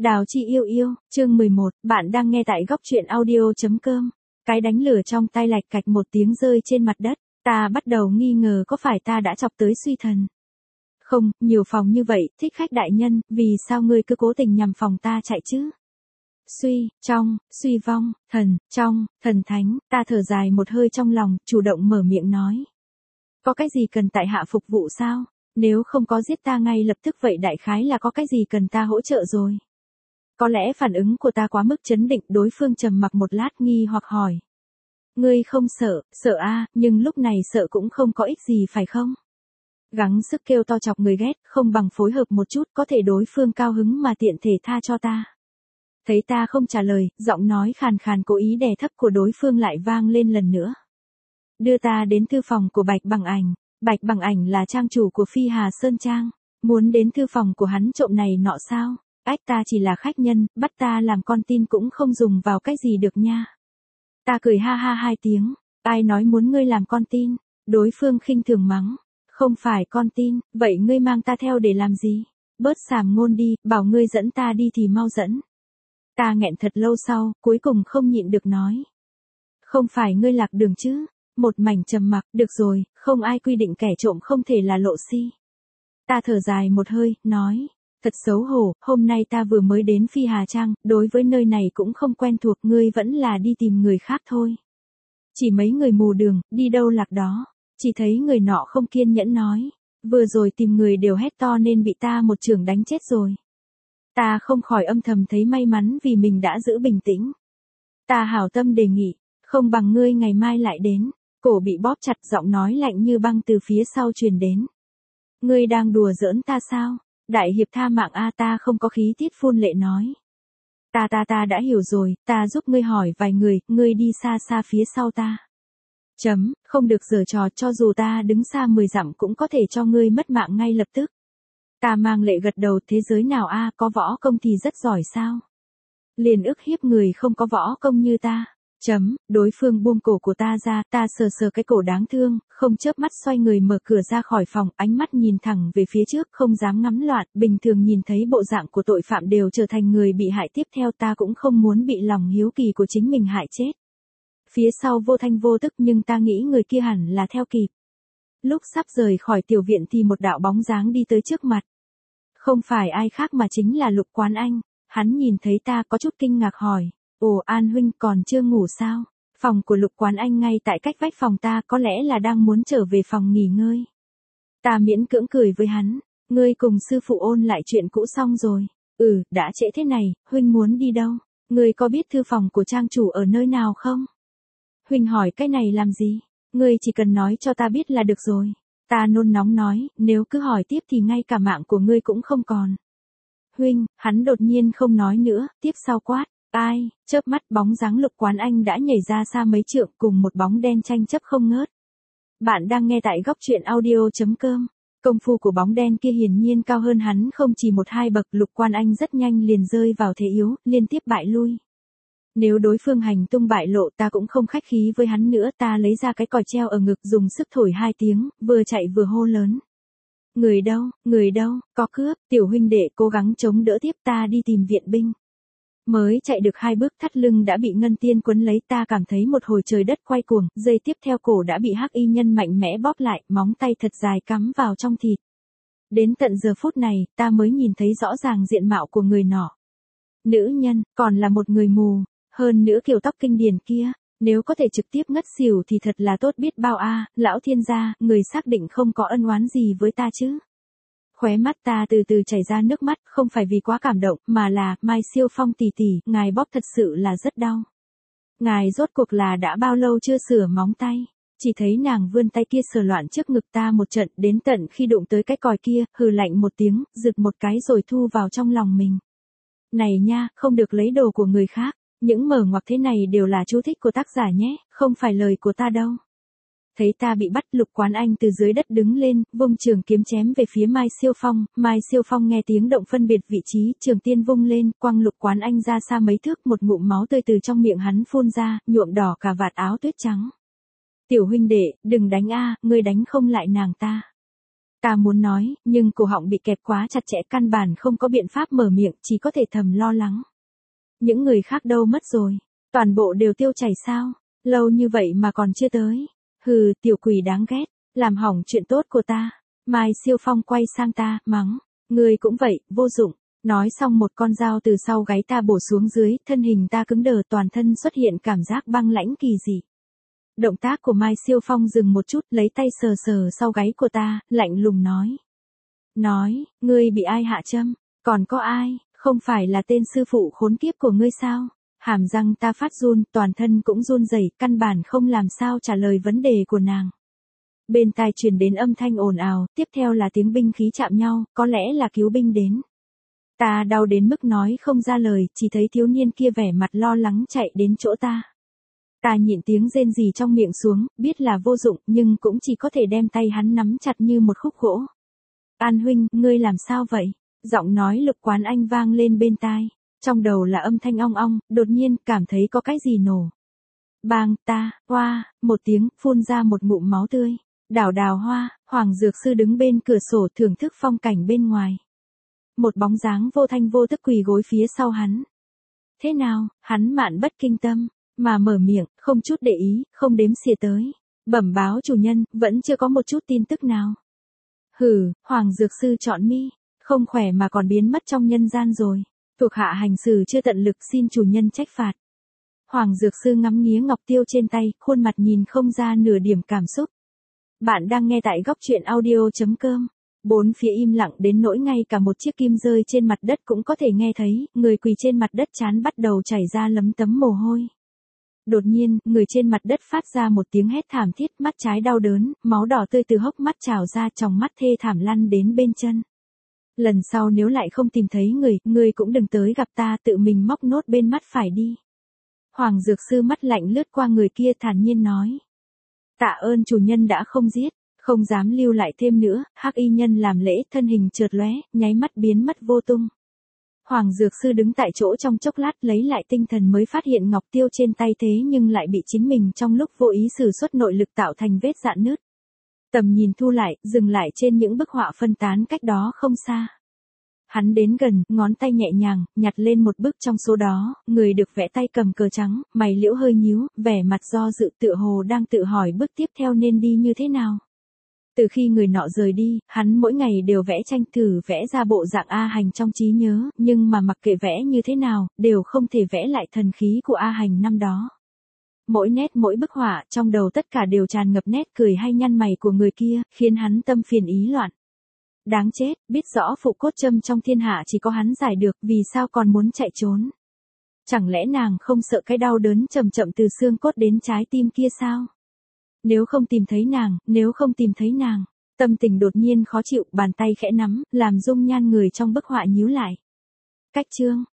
Đào Chi yêu yêu, chương 11, bạn đang nghe tại góc truyện audio.com. Cái đánh lửa trong tay lạch cạch một tiếng rơi trên mặt đất, ta bắt đầu nghi ngờ có phải ta đã chọc tới suy thần. Không, nhiều phòng như vậy, thích khách đại nhân, vì sao ngươi cứ cố tình nhằm phòng ta chạy chứ? Suy vong, thần thánh, ta thở dài một hơi trong lòng, chủ động mở miệng nói. Có cái gì cần tại hạ phục vụ sao? Nếu không có giết ta ngay lập tức vậy đại khái là có cái gì cần ta hỗ trợ rồi. Có lẽ phản ứng của ta quá mức chấn định, đối phương trầm mặc một lát nghi hoặc hỏi. Ngươi không sợ, nhưng lúc này sợ cũng không có ích gì phải không? Gắng sức kêu to chọc người ghét, không bằng phối hợp một chút, có thể đối phương cao hứng mà tiện thể tha cho ta. Thấy ta không trả lời, giọng nói khàn khàn cố ý đè thấp của đối phương lại vang lên lần nữa. Đưa ta đến thư phòng của Bạch Bằng Ảnh. Bạch Bằng Ảnh là trang chủ của Phi Hà Sơn Trang. Muốn đến thư phòng của hắn trộm này nọ sao? Ách, ta chỉ là khách nhân, bắt ta làm con tin cũng không dùng vào cái gì được nha. Ta cười ha ha hai tiếng. Ai nói muốn ngươi làm con tin? Đối phương khinh thường mắng. Không phải con tin, vậy ngươi mang ta theo để làm gì? Bớt sàm ngôn đi, bảo ngươi dẫn ta đi thì mau dẫn. Ta nghẹn thật lâu sau, cuối cùng không nhịn được nói. Không phải ngươi lạc đường chứ? Một mảnh trầm mặc, được rồi, không ai quy định kẻ trộm không thể là lộ si. Ta thở dài một hơi, nói. Thật xấu hổ, hôm nay ta vừa mới đến Phi Hà Trang, đối với nơi này cũng không quen thuộc, ngươi vẫn là đi tìm người khác thôi. Chỉ mấy người mù đường, đi đâu lạc đó. Chỉ thấy người nọ không kiên nhẫn nói. Vừa rồi tìm người đều hét to nên bị ta một chưởng đánh chết rồi. Ta không khỏi âm thầm thấy may mắn vì mình đã giữ bình tĩnh. Ta hảo tâm đề nghị, không bằng ngươi ngày mai lại đến. Cổ bị bóp chặt, giọng nói lạnh như băng từ phía sau truyền đến. Ngươi đang đùa giỡn ta sao? Đại hiệp tha mạng a, ta không có khí tiết phun lệ nói. Ta đã hiểu rồi, ta giúp ngươi hỏi vài người, ngươi đi xa xa phía sau ta. Không được giở trò, cho dù ta đứng xa 10 dặm cũng có thể cho ngươi mất mạng ngay lập tức. Ta mang lệ gật đầu, thế giới nào a, có võ công thì rất giỏi sao? Liền ức hiếp người không có võ công như ta. Đối phương buông cổ của ta ra, ta sờ cái cổ đáng thương, không chớp mắt xoay người mở cửa ra khỏi phòng, ánh mắt nhìn thẳng về phía trước, không dám ngắm loạn, bình thường nhìn thấy bộ dạng của tội phạm đều trở thành người bị hại tiếp theo, ta cũng không muốn bị lòng hiếu kỳ của chính mình hại chết. Phía sau vô thanh vô tức nhưng ta nghĩ người kia hẳn là theo kịp. Lúc sắp rời khỏi tiểu viện thì một đạo bóng dáng đi tới trước mặt. Không phải ai khác mà chính là Lục Quán Anh, hắn nhìn thấy ta có chút kinh ngạc hỏi. Ồ, An huynh còn chưa ngủ sao? Phòng của Lục Quán Anh ngay tại cách vách phòng ta, có lẽ là đang muốn trở về phòng nghỉ ngơi. Ta miễn cưỡng cười với hắn, ngươi cùng sư phụ ôn lại chuyện cũ xong rồi. Đã trễ thế này, huynh muốn đi đâu? Ngươi có biết thư phòng của trang chủ ở nơi nào không? Huynh hỏi cái này làm gì? Ngươi chỉ cần nói cho ta biết là được rồi. Ta nôn nóng nói, nếu cứ hỏi tiếp thì ngay cả mạng của ngươi cũng không còn. Huynh, hắn đột nhiên không nói nữa, tiếp sau quát. Ai, chớp mắt bóng dáng Lục Quán Anh đã nhảy ra xa mấy trượng cùng một bóng đen tranh chấp không ngớt. Bạn đang nghe tại góc truyện audio.com. Công phu của bóng đen kia hiển nhiên cao hơn hắn không chỉ 1-2 bậc, Lục Quán Anh rất nhanh liền rơi vào thế yếu, liên tiếp bại lui. Nếu đối phương hành tung bại lộ ta cũng không khách khí với hắn nữa, ta lấy ra cái còi treo ở ngực dùng sức thổi 2 tiếng, vừa chạy vừa hô lớn. Người đâu, có cướp, tiểu huynh đệ cố gắng chống đỡ tiếp, ta đi tìm viện binh. Mới chạy được 2 bước thắt lưng đã bị ngân tiên quấn lấy, ta cảm thấy một hồi trời đất quay cuồng, giây tiếp theo cổ đã bị hắc y nhân mạnh mẽ bóp lại, móng tay thật dài cắm vào trong thịt. Đến tận giờ phút này, ta mới nhìn thấy rõ ràng diện mạo của người nọ. Nữ nhân, còn là một người mù, hơn nữa kiểu tóc kinh điển kia, nếu có thể trực tiếp ngất xỉu thì thật là tốt biết bao a. Lão thiên gia, người xác định không có ân oán gì với ta chứ? Khóe mắt ta từ từ chảy ra nước mắt, không phải vì quá cảm động, mà là, Mai Siêu Phong tỷ tỷ, ngài bóp thật sự là rất đau. Ngài rốt cuộc là đã bao lâu chưa sửa móng tay? Chỉ thấy nàng vươn tay kia sờ loạn trước ngực ta một trận, đến tận khi đụng tới cái còi kia, hừ lạnh một tiếng, rực một cái rồi thu vào trong lòng mình. Này nha, không được lấy đồ của người khác, những mở ngoặc thế này đều là chú thích của tác giả nhé, không phải lời của ta đâu. Thấy ta bị bắt, Lục Quán Anh từ dưới đất đứng lên, vung trường kiếm chém về phía Mai Siêu Phong. Mai Siêu Phong nghe tiếng động phân biệt vị trí, trường tiên vung lên, quăng Lục Quán Anh ra xa mấy thước, một ngụm máu tươi từ trong miệng hắn phun ra, nhuộm đỏ cả vạt áo tuyết trắng. Tiểu huynh đệ, đừng đánh a, ngươi đánh không lại nàng ta. Ta muốn nói, nhưng cổ họng bị kẹp quá chặt chẽ căn bản không có biện pháp mở miệng, chỉ có thể thầm lo lắng. Những người khác đâu mất rồi? Toàn bộ đều tiêu chảy sao? Lâu như vậy mà còn chưa tới. Hừ, tiểu quỷ đáng ghét, làm hỏng chuyện tốt của ta. Mai Siêu Phong quay sang ta, mắng. Ngươi cũng vậy, vô dụng. Nói xong một con dao từ sau gáy ta bổ xuống dưới, thân hình ta cứng đờ, toàn thân xuất hiện cảm giác băng lãnh kỳ dị. Động tác của Mai Siêu Phong dừng một chút, lấy tay sờ sờ sau gáy của ta, lạnh lùng nói. Ngươi bị ai hạ châm? Còn có ai? Không phải là tên sư phụ khốn kiếp của ngươi sao? Hàm răng ta phát run, toàn thân cũng run rẩy, căn bản không làm sao trả lời vấn đề của nàng. Bên tai truyền đến âm thanh ồn ào, tiếp theo là tiếng binh khí chạm nhau, có lẽ là cứu binh đến. Ta đau đến mức nói không ra lời, chỉ thấy thiếu niên kia vẻ mặt lo lắng chạy đến chỗ ta. Ta nhịn tiếng rên rỉ trong miệng xuống, biết là vô dụng, nhưng cũng chỉ có thể đem tay hắn nắm chặt như một khúc gỗ. An huynh, ngươi làm sao vậy? Giọng nói Lục Quán Anh vang lên bên tai. Trong đầu là âm thanh ong ong, đột nhiên cảm thấy có cái gì nổ. Bang, một tiếng, phun ra một ngụm máu tươi. Đào hoa, Hoàng Dược Sư đứng bên cửa sổ thưởng thức phong cảnh bên ngoài. Một bóng dáng vô thanh vô tức quỳ gối phía sau hắn. Thế nào, hắn mạn bất kinh tâm, mà mở miệng, không chút để ý, không đếm xỉa tới. Bẩm báo chủ nhân, vẫn chưa có một chút tin tức nào. Hừ, Hoàng Dược Sư chọn mi, không khỏe mà còn biến mất trong nhân gian rồi. Thuộc hạ hành xử chưa tận lực, xin chủ nhân trách phạt. Hoàng Dược Sư ngắm nghía ngọc tiêu trên tay, khuôn mặt nhìn không ra nửa điểm cảm xúc. Bạn đang nghe tại góc truyện audio.com. Bốn phía im lặng đến nỗi ngay cả một chiếc kim rơi trên mặt đất cũng có thể nghe thấy, người quỳ trên mặt đất trán bắt đầu chảy ra lấm tấm mồ hôi. Đột nhiên, người trên mặt đất phát ra một tiếng hét thảm thiết, mắt trái đau đớn, máu đỏ tươi từ hốc mắt trào ra, tròng mắt thê thảm lăn đến bên chân. Lần sau nếu lại không tìm thấy ngươi cũng đừng tới gặp ta, tự mình móc nốt bên mắt phải đi. Hoàng Dược Sư mắt lạnh lướt qua người kia thản nhiên nói. Tạ ơn chủ nhân đã không giết, không dám lưu lại thêm nữa. Hắc y nhân làm lễ, thân hình chợt lóe, nháy mắt biến mất vô tung. Hoàng Dược Sư đứng tại chỗ trong chốc lát lấy lại tinh thần mới phát hiện ngọc tiêu trên tay thế nhưng lại bị chính mình trong lúc vô ý sử xuất nội lực tạo thành vết rạn nứt. Tầm nhìn thu lại, dừng lại trên những bức họa phân tán cách đó không xa. Hắn đến gần, ngón tay nhẹ nhàng, nhặt lên một bức trong số đó, người được vẽ tay cầm cờ trắng, mày liễu hơi nhíu, vẻ mặt do dự tựa hồ đang tự hỏi bước tiếp theo nên đi như thế nào. Từ khi người nọ rời đi, hắn mỗi ngày đều vẽ tranh thử vẽ ra bộ dạng A Hành trong trí nhớ, nhưng mà mặc kệ vẽ như thế nào, đều không thể vẽ lại thần khí của A Hành năm đó. Mỗi nét mỗi bức họa, trong đầu tất cả đều tràn ngập nét cười hay nhăn mày của người kia, khiến hắn tâm phiền ý loạn. Đáng chết, biết rõ phụ cốt châm trong thiên hạ chỉ có hắn giải được, vì sao còn muốn chạy trốn? Chẳng lẽ nàng không sợ cái đau đớn chậm chậm từ xương cốt đến trái tim kia sao? Nếu không tìm thấy nàng, tâm tình đột nhiên khó chịu, bàn tay khẽ nắm, làm dung nhan người trong bức họa nhíu lại. Cách chương